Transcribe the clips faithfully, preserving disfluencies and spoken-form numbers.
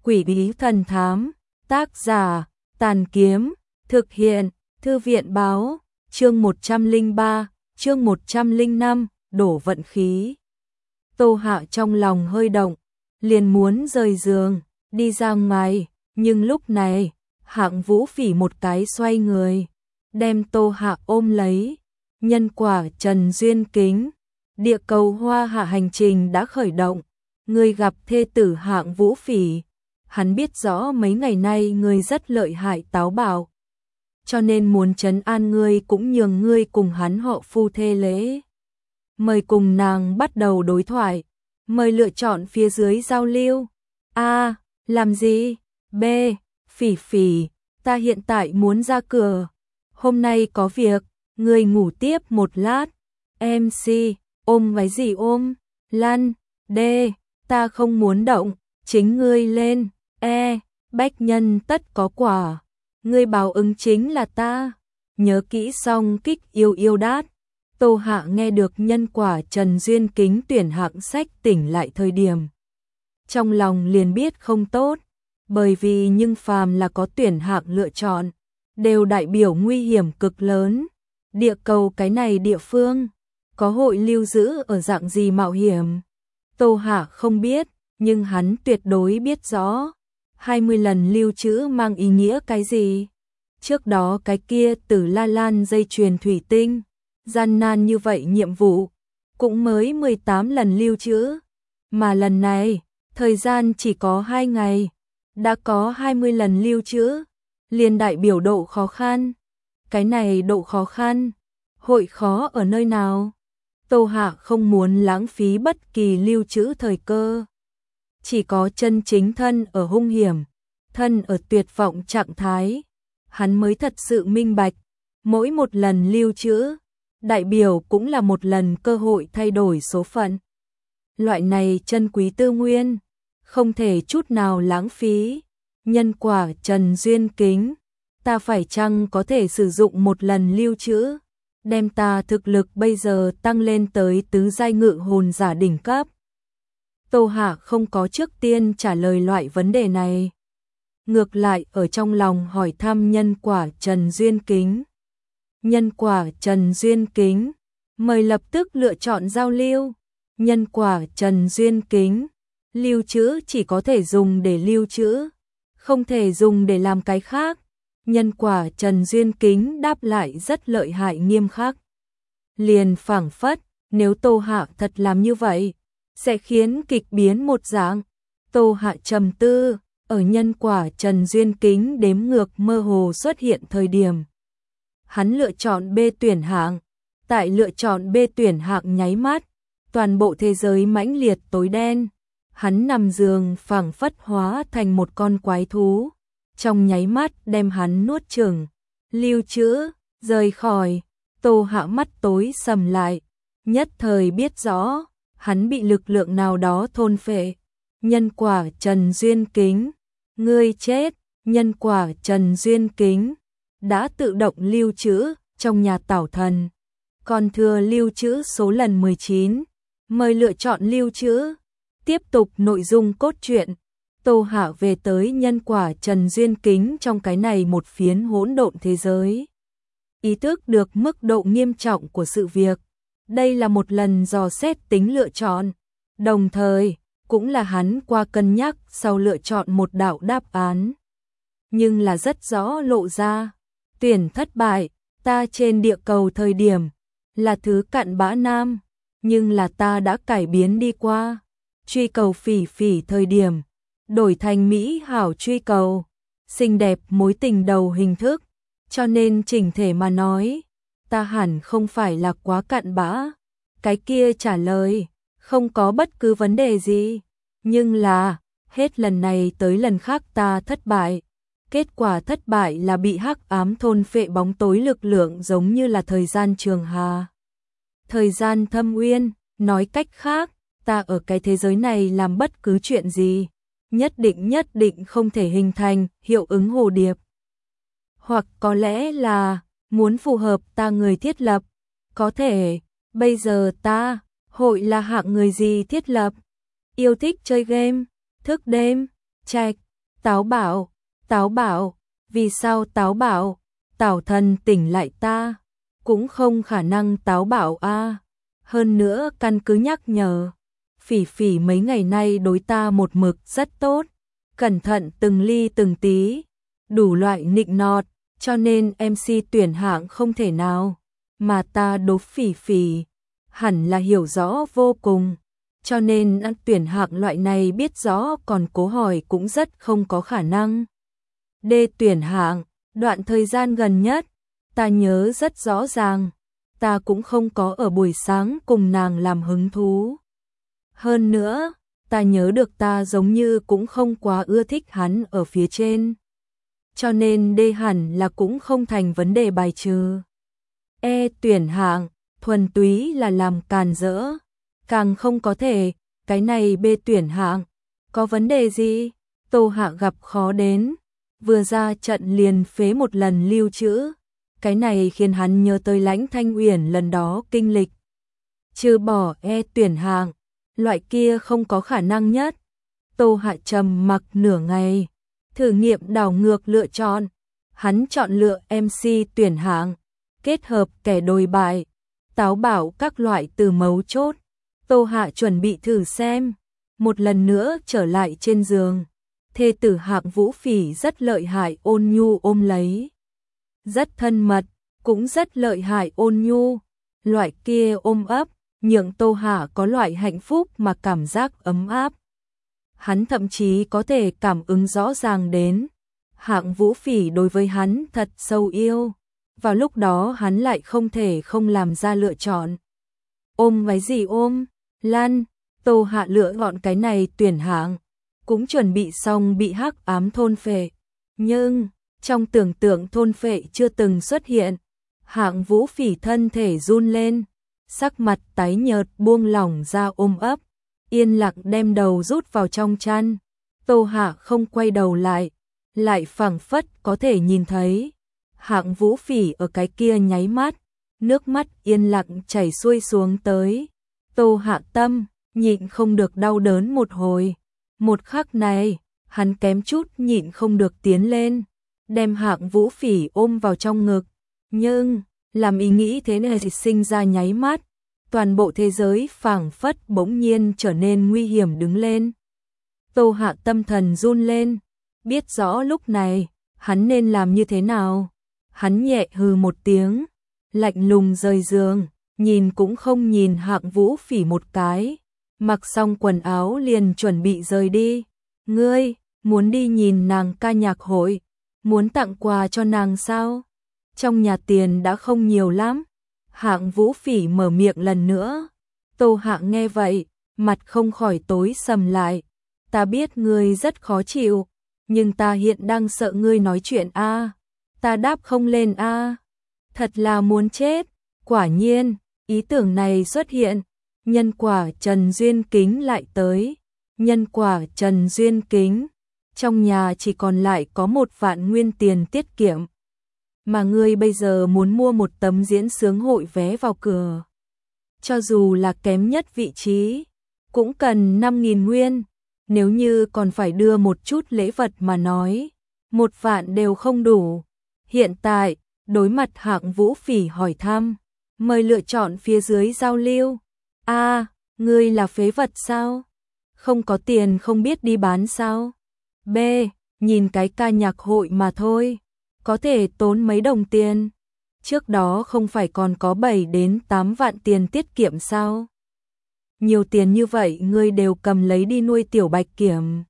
Quỷ bí thần thám, tác giả, Tàn Kiếm, thực hiện, Thư viện báo, chương một trăm lẻ ba, chương một trăm lẻ năm, đổ vận khí. Tô Hạ trong lòng hơi động, liền muốn rời giường, đi ra ngoài, nhưng lúc này, Hạng Vũ Phỉ một cái xoay người, đem Tô Hạ ôm lấy. Nhân quả Trần Duyên Kính, địa cầu Hoa Hạ hành trình đã khởi động, người gặp thê tử Hạng Vũ Phỉ. Hắn biết rõ mấy ngày nay ngươi rất lợi hại táo bạo, cho nên muốn trấn an ngươi cũng nhường ngươi cùng hắn họ phu thê lễ. Mời cùng nàng bắt đầu đối thoại, mời lựa chọn phía dưới giao lưu. A. Làm gì? B. Phỉ Phỉ, ta hiện tại muốn ra cửa, hôm nay có việc, ngươi ngủ tiếp một lát. em xê. Ôm váy gì ôm? Lăn. D. Ta không muốn động, chính ngươi lên. E. Bách nhân tất có quả, ngươi báo ứng chính là ta. Nhớ kỹ xong kích yêu yêu đát. Tô Hạ nghe được nhân quả Trần Duyên Kính tuyển hạng sách tỉnh lại thời điểm, trong lòng liền biết không tốt, bởi vì nhưng phàm là có tuyển hạng lựa chọn, đều đại biểu nguy hiểm cực lớn. Địa cầu cái này địa phương, có hội lưu giữ ở dạng gì mạo hiểm? Tô Hạ không biết, nhưng hắn tuyệt đối biết rõ. hai mươi lần lưu trữ mang ý nghĩa cái gì? Trước đó cái kia Tử La Lan dây chuyền thủy tinh, gian nan như vậy nhiệm vụ, cũng mới mười tám lần lưu trữ. Mà lần này, thời gian chỉ có hai ngày, đã có hai mươi lần lưu trữ, liền đại biểu độ khó khăn. Cái này độ khó khăn, hội khó ở nơi nào? Tô Hạ không muốn lãng phí bất kỳ lưu trữ thời cơ. Chỉ có chân chính thân ở hung hiểm, thân ở tuyệt vọng trạng thái, hắn mới thật sự minh bạch, mỗi một lần lưu trữ, đại biểu cũng là một lần cơ hội thay đổi số phận. Loại này chân quý tư nguyên, không thể chút nào lãng phí. Nhân quả Trần Duyên Kính, ta phải chăng có thể sử dụng một lần lưu trữ, đem ta thực lực bây giờ tăng lên tới tứ giai ngự hồn giả đỉnh cấp? Tô Hạ không có trước tiên trả lời loại vấn đề này, ngược lại ở trong lòng hỏi thăm nhân quả Trần Duyên Kính. Nhân quả Trần Duyên Kính, mời lập tức lựa chọn giao lưu. Nhân quả Trần Duyên Kính, lưu trữ chỉ có thể dùng để lưu trữ, không thể dùng để làm cái khác. Nhân quả Trần Duyên Kính đáp lại rất lợi hại nghiêm khắc. Liền phảng phất, nếu Tô Hạ thật làm như vậy, sẽ khiến kịch biến một dạng. Tô Hạ trầm tư, ở nhân quả Trần Duyên Kính đếm ngược mơ hồ xuất hiện thời điểm, hắn lựa chọn B tuyển hạng. Tại lựa chọn B tuyển hạng nháy mắt, toàn bộ thế giới mãnh liệt tối đen. Hắn nằm giường phảng phất hóa thành một con quái thú, trong nháy mắt đem hắn nuốt chửng. Lưu trữ, rời khỏi. Tô Hạ mắt tối sầm lại, nhất thời biết rõ, hắn bị lực lượng nào đó thôn phệ. Nhân quả Trần Duyên Kính, ngươi chết. Nhân quả Trần Duyên Kính đã tự động lưu trữ trong nhà tảo thần, còn thừa lưu trữ số lần mười chín, mời lựa chọn lưu trữ. Tiếp tục nội dung cốt truyện. Tô Hạ về tới nhân quả Trần Duyên Kính trong cái này một phiến hỗn độn thế giới, ý thức được mức độ nghiêm trọng của sự việc. Đây là một lần dò xét tính lựa chọn, đồng thời cũng là hắn qua cân nhắc sau lựa chọn một đạo đáp án. Nhưng là rất rõ lộ ra, tuyển thất bại. Ta trên địa cầu thời điểm là thứ cặn bã nam, nhưng là ta đã cải biến đi qua. Truy cầu Phỉ Phỉ thời điểm, đổi thành mỹ hảo truy cầu, xinh đẹp mối tình đầu hình thức, cho nên chỉnh thể mà nói, ta hẳn không phải là quá cặn bã. Cái kia trả lời, không có bất cứ vấn đề gì, nhưng là, hết lần này tới lần khác ta thất bại. Kết quả thất bại là bị hắc ám thôn phệ bóng tối lực lượng, giống như là thời gian trường hà, thời gian thâm uyên. Nói cách khác, ta ở cái thế giới này làm bất cứ chuyện gì, nhất định nhất định không thể hình thành hiệu ứng hồ điệp. Hoặc có lẽ là muốn phù hợp ta người thiết lập, có thể bây giờ ta hội là hạng người gì thiết lập? Yêu thích chơi game, thức đêm, trạch, Táo bạo, táo bạo, vì sao táo bạo? Tảo thần tỉnh lại ta, cũng không khả năng táo bạo a. Hơn nữa căn cứ nhắc nhở, Phỉ Phỉ mấy ngày nay đối ta một mực rất tốt, cẩn thận từng ly từng tí, đủ loại nịnh nọt, cho nên em xê tuyển hạng không thể nào, mà ta đố Phỉ Phỉ hẳn là hiểu rõ vô cùng, cho nên ăn tuyển hạng loại này biết rõ còn cố hỏi cũng rất không có khả năng. D tuyển hạng, đoạn thời gian gần nhất, ta nhớ rất rõ ràng, ta cũng không có ở buổi sáng cùng nàng làm hứng thú. Hơn nữa, ta nhớ được ta giống như cũng không quá ưa thích hắn ở phía trên. Cho nên D hẳn là cũng không thành vấn đề bài trừ. E tuyển hạng, thuần túy là làm càn rỡ, càng không có thể, cái này B tuyển hạng, có vấn đề gì? Tô Hạ gặp khó đến, vừa ra trận liền phế một lần lưu trữ, cái này khiến hắn nhớ tới Lãnh Thanh Uyển lần đó kinh lịch. Trừ bỏ E tuyển hạng, loại kia không có khả năng nhất. Tô Hạ trầm mặc nửa ngày, thử nghiệm đảo ngược lựa chọn, hắn chọn lựa em xê tuyển hạng, kết hợp kẻ đồi bại, táo bạo các loại từ mấu chốt. Tô Hạ chuẩn bị thử xem, một lần nữa trở lại trên giường. Thê tử Hạng Vũ Phỉ rất lợi hại ôn nhu ôm lấy. Rất thân mật, cũng rất lợi hại ôn nhu. Loại kia ôm ấp, nhượng Tô Hạ có loại hạnh phúc mà cảm giác ấm áp. Hắn thậm chí có thể cảm ứng rõ ràng đến. Hạng Vũ Phỉ đối với hắn thật sâu yêu. Vào lúc đó hắn lại không thể không làm ra lựa chọn. Ôm cái gì ôm? Lan, Tô Hạ lựa gọn cái này tuyển hạng. Cũng chuẩn bị xong bị hắc ám thôn phệ. Nhưng, trong tưởng tượng thôn phệ chưa từng xuất hiện. Hạng Vũ Phỉ thân thể run lên. Sắc mặt tái nhợt buông lỏng ra ôm ấp. Yên lặng đem đầu rút vào trong chăn. Tô Hạ không quay đầu lại. Lại phảng phất có thể nhìn thấy. Hạng Vũ Phỉ ở cái kia nháy mắt. Nước mắt yên lặng chảy xuôi xuống tới. Tô Hạ tâm, nhịn không được đau đớn một hồi. Một khắc này, hắn kém chút nhịn không được tiến lên. Đem Hạng Vũ Phỉ ôm vào trong ngực. Nhưng, làm ý nghĩ thế này thì sinh ra nháy mắt. Toàn bộ thế giới phảng phất bỗng nhiên trở nên nguy hiểm đứng lên. Tô Hạ tâm thần run lên. Biết rõ lúc này, hắn nên làm như thế nào. Hắn nhẹ hừ một tiếng. Lạnh lùng rời giường. Nhìn cũng không nhìn Hạng Vũ Phỉ một cái. Mặc xong quần áo liền chuẩn bị rời đi. Ngươi, muốn đi nhìn nàng ca nhạc hội. Muốn tặng quà cho nàng sao? Trong nhà tiền đã không nhiều lắm. Hạng Vũ Phỉ mở miệng lần nữa. Tô Hạ nghe vậy, mặt không khỏi tối sầm lại. Ta biết ngươi rất khó chịu, nhưng ta hiện đang sợ ngươi nói chuyện a. Ta đáp không lên a. Thật là muốn chết. Quả nhiên, ý tưởng này xuất hiện. Nhân quả Trần Duyên Kính lại tới. Nhân quả Trần Duyên Kính. Trong nhà chỉ còn lại có một vạn nguyên tiền tiết kiệm. Mà ngươi bây giờ muốn mua một tấm diễn sướng hội vé vào cửa. Cho dù là kém nhất vị trí, cũng cần năm nghìn nguyên. Nếu như còn phải đưa một chút lễ vật mà nói, một vạn đều không đủ. Hiện tại, đối mặt Hạng Vũ Phỉ hỏi thăm, mời lựa chọn phía dưới giao lưu. A, ngươi là phế vật sao? Không có tiền không biết đi bán sao? B, nhìn cái ca nhạc hội mà thôi, có thể tốn mấy đồng tiền. Trước đó không phải còn có bảy đến tám vạn tiền tiết kiệm sao? Nhiều tiền như vậy ngươi đều cầm lấy đi nuôi tiểu Bạch Kiểm.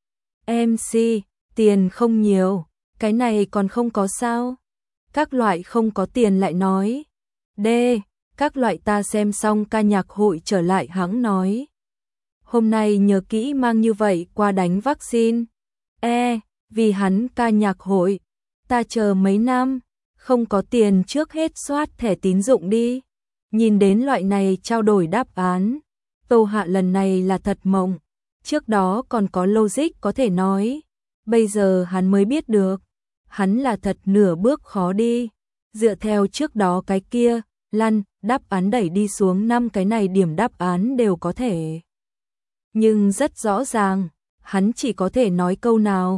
em xê, tiền không nhiều, cái này còn không có sao? Các loại không có tiền lại nói. D, các loại ta xem xong ca nhạc hội trở lại hãng nói. Hôm nay nhớ kỹ mang như vậy qua đánh vaccine. E, vì hắn ca nhạc hội, ta chờ mấy năm, không có tiền trước hết soát thẻ tín dụng đi. Nhìn đến loại này trao đổi đáp án, Tô Hạ lần này là thật mộng. Trước đó còn có logic có thể nói, bây giờ hắn mới biết được, hắn là thật nửa bước khó đi. Dựa theo trước đó cái kia, lăn, đáp án đẩy đi xuống năm cái này điểm đáp án đều có thể. Nhưng rất rõ ràng, hắn chỉ có thể nói câu nào,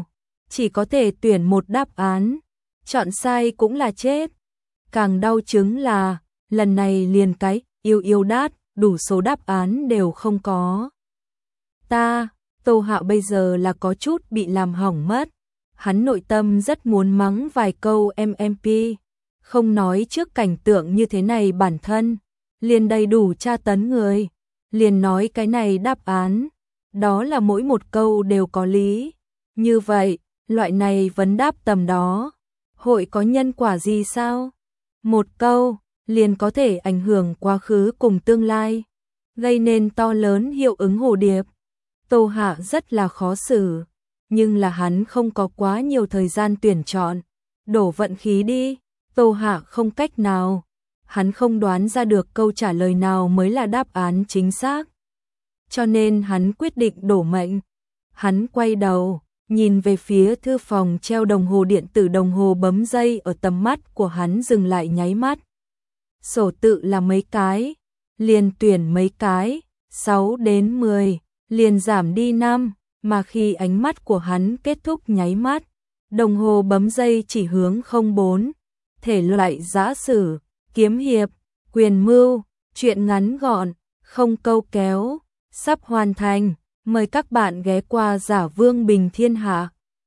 chỉ có thể tuyển một đáp án, chọn sai cũng là chết. Càng đau chứng là, lần này liền cái yêu yêu đát, đủ số đáp án đều không có. Ta, Tô Hạo bây giờ là có chút bị làm hỏng mất. Hắn nội tâm rất muốn mắng vài câu em em pê, không nói trước cảnh tượng như thế này bản thân, liền đầy đủ tra tấn người, liền nói cái này đáp án, đó là mỗi một câu đều có lý. Như vậy, loại này vấn đáp tầm đó, hội có nhân quả gì sao? Một câu, liền có thể ảnh hưởng quá khứ cùng tương lai, gây nên to lớn hiệu ứng hồ điệp. Tô Hạ rất là khó xử, nhưng là hắn không có quá nhiều thời gian tuyển chọn, đổ vận khí đi. Tô Hạ không cách nào, hắn không đoán ra được câu trả lời nào mới là đáp án chính xác. Cho nên hắn quyết định đổ mệnh. Hắn quay đầu, nhìn về phía thư phòng treo đồng hồ điện tử, đồng hồ bấm giây ở tầm mắt của hắn dừng lại nháy mắt. Sổ tự là mấy cái, liền tuyển mấy cái, sáu đến mười, liền giảm đi năm, mà khi ánh mắt của hắn kết thúc nháy mắt, đồng hồ bấm giây chỉ hướng không bốn, thể loại giã sử, kiếm hiệp, quyền mưu, truyện ngắn gọn, không câu kéo, sắp hoàn thành, mời các bạn ghé qua Giả Vương Bình Thiên Hạ.